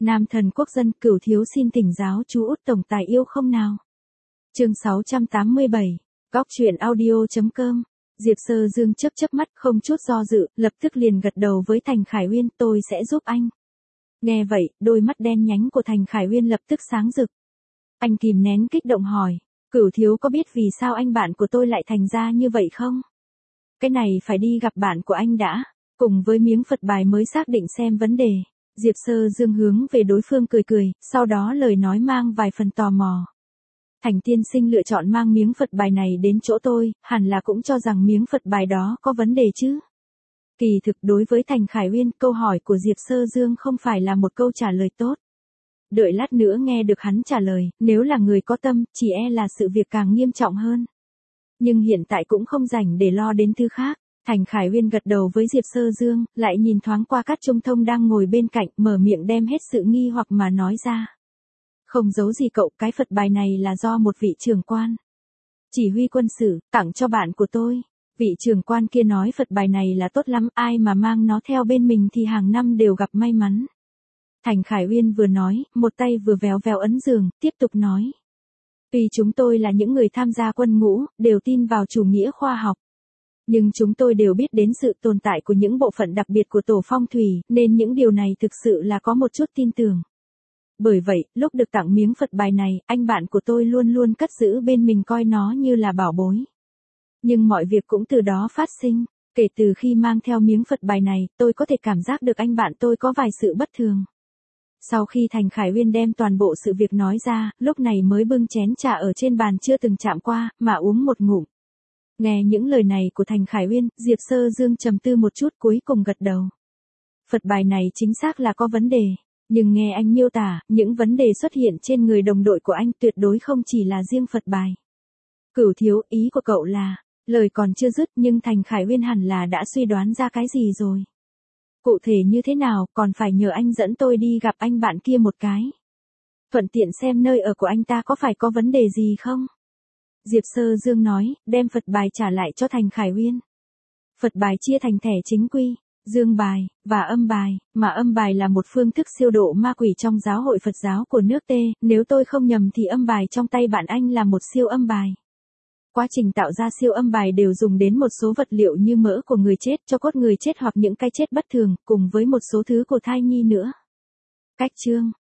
Nam thần quốc dân, Cửu thiếu xin thỉnh giáo chú út tổng tài yêu không nào. Chương 687, góc truyện audio.com. Diệp Sơ Dương chớp mắt không chút do dự, lập tức liền gật đầu với Thành Khải Uyên, tôi sẽ giúp anh. Nghe vậy, đôi mắt đen nhánh của Thành Khải Uyên lập tức sáng rực. Anh kìm nén kích động hỏi, Cửu thiếu có biết vì sao anh bạn của tôi lại thành ra như vậy không? Cái này phải đi gặp bạn của anh đã, cùng với miếng Phật bài mới xác định xem vấn đề. Diệp Sơ Dương hướng về đối phương cười, sau đó lời nói mang vài phần tò mò. Thành tiên sinh lựa chọn mang miếng Phật bài này đến chỗ tôi, hẳn là cũng cho rằng miếng Phật bài đó có vấn đề chứ. Kỳ thực đối với Thành Khải Uyên, câu hỏi của Diệp Sơ Dương không phải là một câu trả lời tốt. Đợi lát nữa nghe được hắn trả lời, nếu là người có tâm, chỉ e là sự việc càng nghiêm trọng hơn. Nhưng hiện tại cũng không rảnh để lo đến thứ khác. Thành Khải Uyên gật đầu với Diệp Sơ Dương, lại nhìn thoáng qua Cát Trung Thông đang ngồi bên cạnh, mở miệng đem hết sự nghi hoặc mà nói ra. Không giấu gì cậu, cái Phật bài này là do một vị trưởng quan, chỉ huy quân sự, tặng cho bạn của tôi. Vị trưởng quan kia nói Phật bài này là tốt lắm, ai mà mang nó theo bên mình thì hàng năm đều gặp may mắn. Thành Khải Uyên vừa nói, một tay vừa véo véo ấn giường, tiếp tục nói. Tuy chúng tôi là những người tham gia quân ngũ, đều tin vào chủ nghĩa khoa học. Nhưng chúng tôi đều biết đến sự tồn tại của những bộ phận đặc biệt của tổ phong thủy, nên những điều này thực sự là có một chút tin tưởng. Bởi vậy, lúc được tặng miếng Phật bài này, anh bạn của tôi luôn luôn cất giữ bên mình coi nó như là bảo bối. Nhưng mọi việc cũng từ đó phát sinh. Kể từ khi mang theo miếng Phật bài này, tôi có thể cảm giác được anh bạn tôi có vài sự bất thường. Sau khi Thành Khải Uyên đem toàn bộ sự việc nói ra, lúc này mới bưng chén trà ở trên bàn chưa từng chạm qua, mà uống một ngụm. Nghe những lời này của Thành Khải Uyên, Diệp Sơ Dương trầm tư một chút cuối cùng gật đầu. Phật bài này chính xác là có vấn đề, nhưng nghe anh miêu tả, những vấn đề xuất hiện trên người đồng đội của anh tuyệt đối không chỉ là riêng Phật bài. Cửu thiếu, ý của cậu là, lời còn chưa dứt nhưng Thành Khải Uyên hẳn là đã suy đoán ra cái gì rồi. Cụ thể như thế nào, còn phải nhờ anh dẫn tôi đi gặp anh bạn kia một cái. Thuận tiện xem nơi ở của anh ta có phải có vấn đề gì không? Diệp Sơ Dương nói, đem Phật bài trả lại cho Thành Khải Uyên. Phật bài chia thành thẻ chính quy, dương bài, và âm bài, mà âm bài là một phương thức siêu độ ma quỷ trong giáo hội Phật giáo của nước T, nếu tôi không nhầm thì âm bài trong tay bạn anh là một siêu âm bài. Quá trình tạo ra siêu âm bài đều dùng đến một số vật liệu như mỡ của người chết, cho cốt người chết hoặc những cái chết bất thường, cùng với một số thứ của thai nhi nữa. Cách chương